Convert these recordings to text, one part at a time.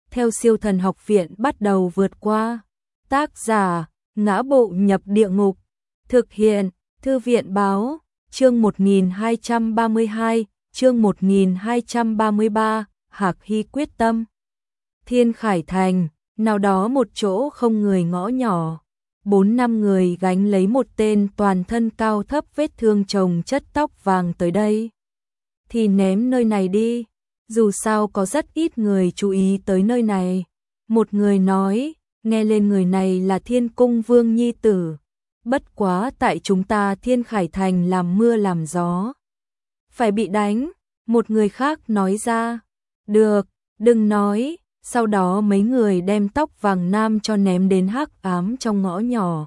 theo Siêu Thần Học Viện bắt đầu vượt qua. Tác giả: Ngã Bộ Nhập Địa Ngục. Thực hiện: Thư viện báo. Chương 1232, chương 1233, Hạc Hy quyết tâm. Thiên Khải Thành, nào đó một chỗ không người ngõ nhỏ. 4-5 người gánh lấy một tên toàn thân cao thấp vết thương chồng chất tóc vàng tới đây. Thì ném nơi này đi, dù sao có rất ít người chú ý tới nơi này. Một người nói, nghe lên người này là Thiên Cung Vương nhi tử. Bất quá tại chúng ta Thiên Khải Thành làm mưa làm gió, phải bị đánh. Một người khác nói ra, được, đừng nói. Sau đó mấy người đem tóc vàng nam cho ném đến hắc ám trong ngõ nhỏ,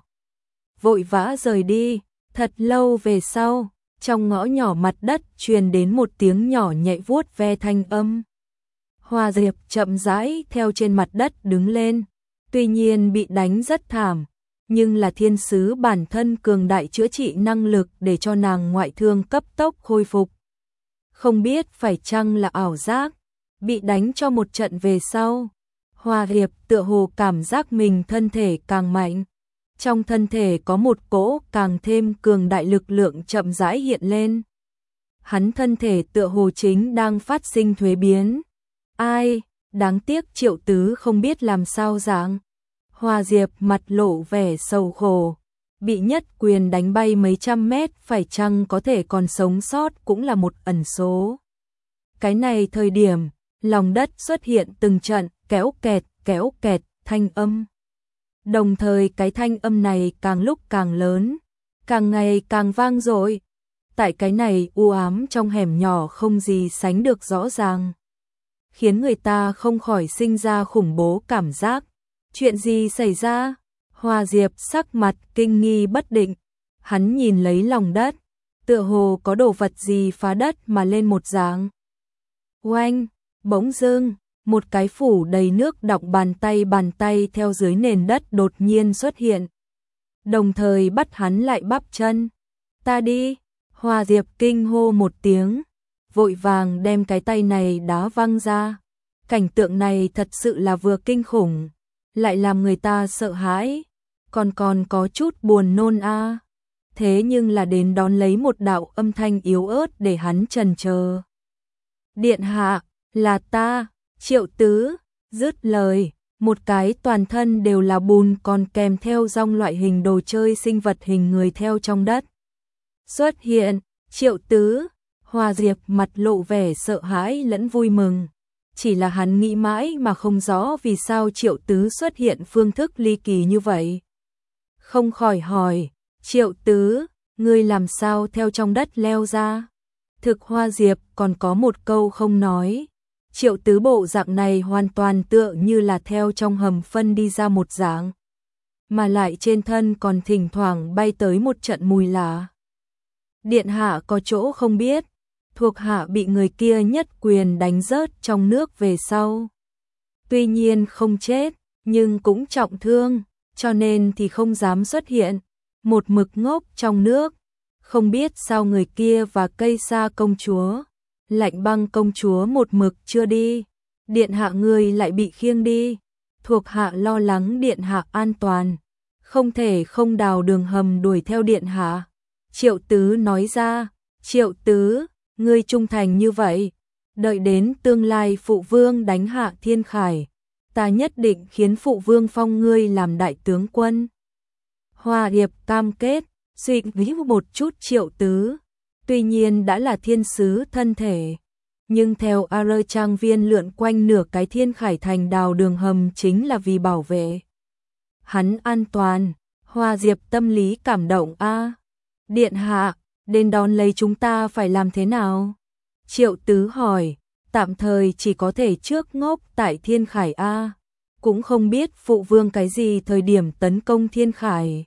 vội vã rời đi. Thật lâu về sau, trong ngõ nhỏ mặt đất truyền đến một tiếng nhỏ nhạy vuốt ve thanh âm. Hoa Diệp chậm rãi theo trên mặt đất đứng lên, tuy nhiên bị đánh rất thảm, nhưng là thiên sứ bản thân cường đại chữa trị năng lực để cho nàng ngoại thương cấp tốc khôi phục. Không biết phải chăng là ảo giác, bị đánh cho một trận về sau, Hoa Diệp tựa hồ cảm giác mình thân thể càng mạnh. Trong thân thể có một cỗ càng thêm cường đại lực lượng chậm rãi hiện lên. Hắn thân thể tựa hồ chính đang phát sinh thuế biến. Ai, đáng tiếc Triệu Tứ không biết làm sao dạng. Hoa Diệp mặt lộ vẻ sầu khổ, bị nhất quyền đánh bay mấy trăm mét, phải chăng có thể còn sống sót cũng là một ẩn số. Cái này thời điểm, lòng đất xuất hiện từng trận kéo kẹt thanh âm. Đồng thời cái thanh âm này càng lúc càng lớn, càng ngày càng vang dội. Tại cái này u ám trong hẻm nhỏ không gì sánh được rõ ràng, khiến người ta không khỏi sinh ra khủng bố cảm giác. Chuyện gì xảy ra? Hoa Diệp sắc mặt kinh nghi bất định, hắn nhìn lấy lòng đất, tựa hồ có đồ vật gì phá đất mà lên một dạng. Oanh, bỗng dưng, một cái phủ đầy nước đọng bàn tay theo dưới nền đất đột nhiên xuất hiện, đồng thời bắt hắn lại bắp chân. Ta đi! Hoa Diệp kinh hô một tiếng, vội vàng đem cái tay này đá văng ra. Cảnh tượng này thật sự là vừa kinh khủng, lại làm người ta sợ hãi, còn có chút buồn nôn a. Thế nhưng là đến đón lấy một đạo âm thanh yếu ớt để hắn chần chờ. Điện hạ, là ta, Triệu Tứ. Dứt lời, một cái toàn thân đều là bùn còn kèm theo dòng loại hình đồ chơi sinh vật hình người theo trong đất xuất hiện. Triệu Tứ. Hoa Diệp mặt lộ vẻ sợ hãi lẫn vui mừng. Chỉ là hắn nghĩ mãi mà không rõ vì sao Triệu Tứ xuất hiện phương thức ly kỳ như vậy. Không khỏi hỏi, Triệu Tứ, ngươi làm sao theo trong đất leo ra? Thực Hoa Diệp còn có một câu không nói. Triệu Tứ bộ dạng này hoàn toàn tựa như là theo trong hầm phân đi ra một dạng, mà lại trên thân còn thỉnh thoảng bay tới một trận mùi lạ. Điện hạ có chỗ không biết, thuộc hạ bị người kia nhất quyền đánh rớt trong nước về sau. Tuy nhiên không chết, nhưng cũng trọng thương, cho nên thì không dám xuất hiện, một mực ngốc trong nước. Không biết sao người kia và Cây Sa công chúa, Lạnh Băng công chúa một mực chưa đi, điện hạ người lại bị khiêng đi. Thuộc hạ lo lắng điện hạ an toàn, không thể không đào đường hầm đuổi theo điện hạ. Triệu Tứ nói ra. Triệu Tứ, ngươi trung thành như vậy, đợi đến tương lai phụ vương đánh hạ Thiên Khải, ta nhất định khiến phụ vương phong ngươi làm đại tướng quân. Hoa Diệp cam kết. Suy nghĩ một chút Triệu Tứ, tuy nhiên đã là thiên sứ thân thể, nhưng theo AR trang viên lượn quanh nửa cái Thiên Khải Thành đào đường hầm chính là vì bảo vệ hắn an toàn. Hoa Diệp tâm lý cảm động a. Điện hạ, đến đón lấy chúng ta phải làm thế nào? Triệu Tứ hỏi. Tạm thời chỉ có thể trước ngốc tại Thiên Khải a, cũng không biết phụ vương cái gì thời điểm tấn công Thiên Khải.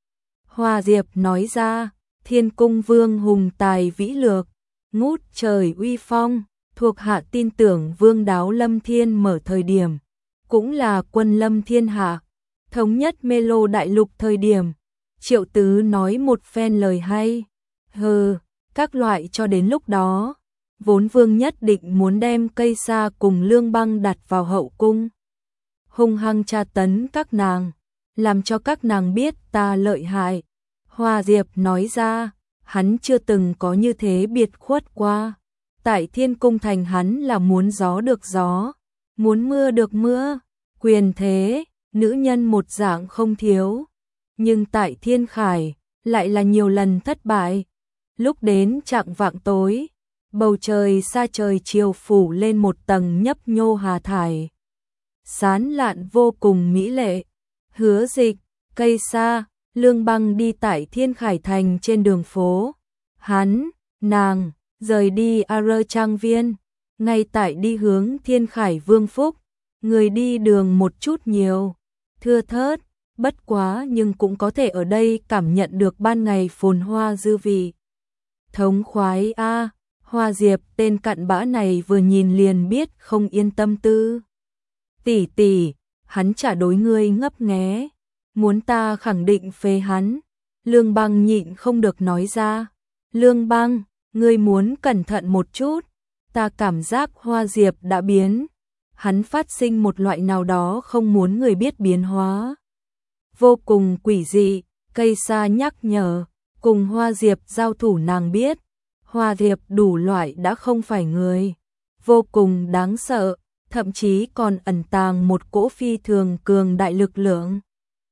Hoa Diệp nói ra. Thiên Cung Vương hùng tài vĩ lược, ngút trời uy phong, thuộc hạ tin tưởng Vương Đáo Lâm Thiên mở thời điểm, cũng là quân lâm thiên hạ, thống nhất Mê Lô đại lục thời điểm. Triệu Tứ nói một phen lời hay. Hừ, các loại cho đến lúc đó, vốn vương nhất định muốn đem Cây Sa cùng Lương Băng đặt vào hậu cung. hung hăng tra tấn các nàng, làm cho các nàng biết ta lợi hại. Hoa Diệp nói ra, hắn chưa từng có như thế biệt khuất qua. Tại Thiên Cung Thành hắn là muốn gió được gió, muốn mưa được mưa, quyền thế, nữ nhân một dạng không thiếu. Nhưng tại Thiên Khải, lại là nhiều lần thất bại. Lúc đến chạng vạng tối, bầu trời xa trời chiều phủ lên một tầng nhấp nhô hà thải. Sán lạn vô cùng mỹ lệ. Hứa Dịch, Cây Sa, Lương Băng đi tại Thiên Khải Thành trên đường phố. Hắn, nàng, rời đi Arơ Trang Viên, ngay tại đi hướng Thiên Khải Vương Phúc. Người đi đường một chút nhiều, thưa thớt, bất quá nhưng cũng có thể ở đây cảm nhận được ban ngày phồn hoa dư vị. Thống khoái a. Hoa Diệp tên cặn bã này vừa nhìn liền biết không yên tâm tư. Tỷ tỷ, hắn trả đối ngươi ngấp nghé, muốn ta khẳng định phế hắn. Lương Băng nhịn không được nói ra. Lương Băng, ngươi muốn cẩn thận một chút. Ta cảm giác Hoa Diệp đã biến. Hắn phát sinh một loại nào đó không muốn người biết biến hóa. Vô cùng quỷ dị, Cây Sa nhắc nhở, cùng Hoa Diệp giao thủ nàng biết. Hoa Diệp đủ loại đã không phải người. Vô cùng đáng sợ, thậm chí còn ẩn tàng một cỗ phi thường cường đại lực lượng.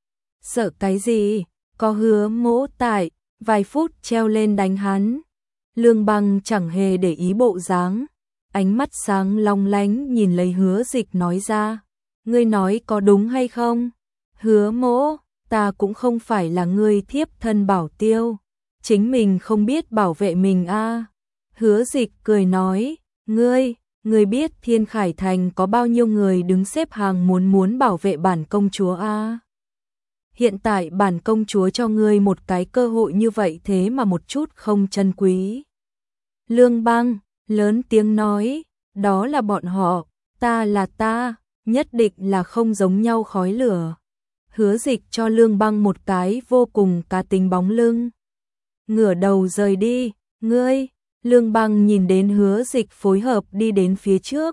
Sợ cái gì, có Hứa Mỗ tại, vài phút treo lên đánh hắn. Lương Băng chẳng hề để ý bộ dáng, ánh mắt sáng long lánh nhìn lấy Hứa Dịch nói ra. Ngươi nói có đúng hay không? Hứa Mỗ, ta cũng không phải là ngươi thiếp thân bảo tiêu, chính mình không biết bảo vệ mình a. Hứa Dịch cười nói, ngươi biết Thiên Khải Thành có bao nhiêu người đứng xếp hàng muốn bảo vệ bản công chúa a. Hiện tại bản công chúa cho ngươi một cái cơ hội như vậy thế mà một chút không trân quý. Lương Băng lớn tiếng nói, đó là bọn họ, ta là ta, nhất định là không giống nhau khói lửa. Hứa Dịch cho Lương Băng một cái vô cùng cá tính bóng lưng. Ngửa đầu rời đi, ngươi. Lương Băng nhìn đến Hứa Dịch phối hợp đi đến phía trước.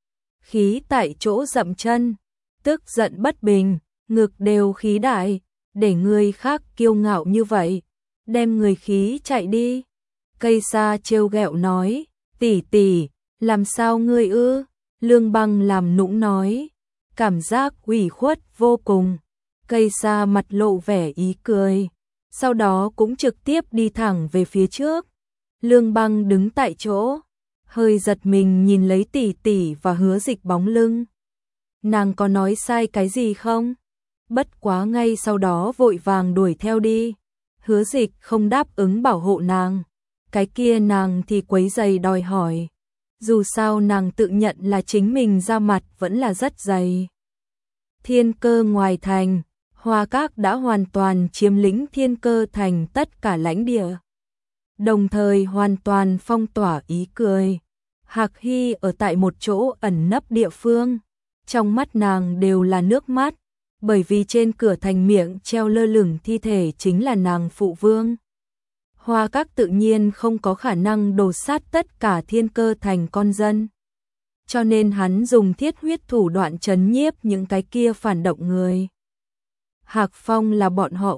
Khí tại chỗ dậm chân, tức giận bất bình, ngực đều khí đại, để người khác kiêu ngạo như vậy, đem người khí chạy đi. Cây Sa trêu ghẹo nói, tỷ tỷ, làm sao ngươi ư? Lương Băng làm nũng nói, cảm giác ủy khuất vô cùng. Cây Sa mặt lộ vẻ ý cười, sau đó cũng trực tiếp đi thẳng về phía trước. Lương Băng đứng tại chỗ, hơi giật mình nhìn lấy tỷ tỷ và Hứa Dịch bóng lưng. Nàng có nói sai cái gì không? Bất quá ngay sau đó vội vàng đuổi theo đi. Hứa Dịch không đáp ứng bảo hộ nàng, cái kia nàng thì quấy giày đòi hỏi. Dù sao nàng tự nhận là chính mình ra mặt vẫn là rất dày. Thiên Cơ ngoài thành, Hoa Các đã hoàn toàn chiếm lĩnh Thiên Cơ thành tất cả lãnh địa, đồng thời hoàn toàn phong tỏa ý cười. Hạc Hy ở tại một chỗ ẩn nấp địa phương, trong mắt nàng đều là nước mắt, bởi vì trên cửa thành miệng treo lơ lửng thi thể chính là nàng phụ vương. Hoa Các tự nhiên không có khả năng đổ sát tất cả Thiên Cơ thành con dân, cho nên hắn dùng thiết huyết thủ đoạn trấn nhiếp những cái kia phản động người. Hạc Phong là bọn họ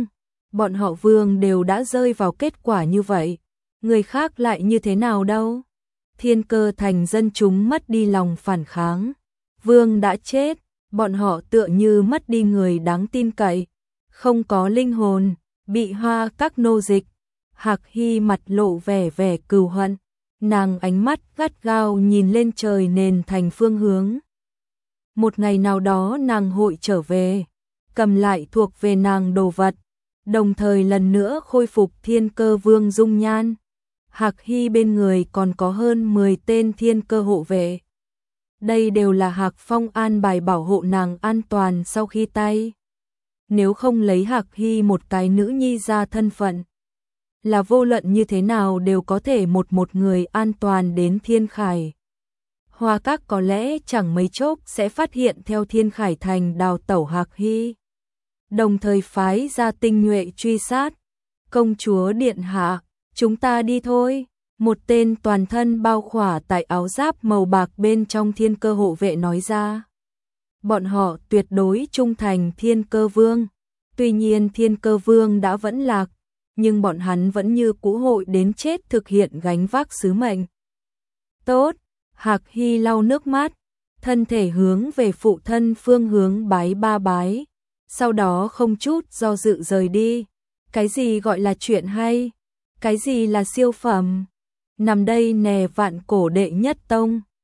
vương đều đã rơi vào kết quả như vậy, người khác lại như thế nào đâu. Thiên Cơ thành dân chúng mất đi lòng phản kháng, vương đã chết, bọn họ tựa như mất đi người đáng tin cậy, không có linh hồn, bị Hoa Các nô dịch. Hạc Hy mặt lộ vẻ cừu hận, nàng ánh mắt gắt gao nhìn lên trời nền thành phương hướng. Một ngày nào đó nàng hội trở về, cầm lại thuộc về nàng đồ vật, đồng thời lần nữa khôi phục Thiên Cơ vương dung nhan. Hạc Hy bên người còn có hơn 10 tên Thiên Cơ hộ vệ. Đây đều là Hạc Phong an bài bảo hộ nàng an toàn sau khi tay. Nếu không lấy Hạc Hy một cái nữ nhi ra thân phận, là vô luận như thế nào đều có thể một người an toàn đến Thiên Khải. Hoa Các có lẽ chẳng mấy chốc sẽ phát hiện theo Thiên Khải thành đào tẩu Hạc Hy, đồng thời phái ra tinh nhuệ truy sát. Công chúa điện hạ, chúng ta đi thôi. Một tên toàn thân bao khỏa tại áo giáp màu bạc bên trong Thiên Cơ hộ vệ nói ra. bọn họ tuyệt đối trung thành Thiên Cơ Vương. Tuy nhiên Thiên Cơ Vương đã vẫn lạc, nhưng bọn hắn vẫn như cũ hội đến chết thực hiện gánh vác sứ mệnh. Tốt, Hạc Hy lau nước mắt, thân thể hướng về phụ thân phương hướng bái ba bái, sau đó không chút do dự rời đi. Cái gì gọi là chuyện hay? Cái gì là siêu phẩm? Nằm đây nè Vạn Cổ đệ nhất tông.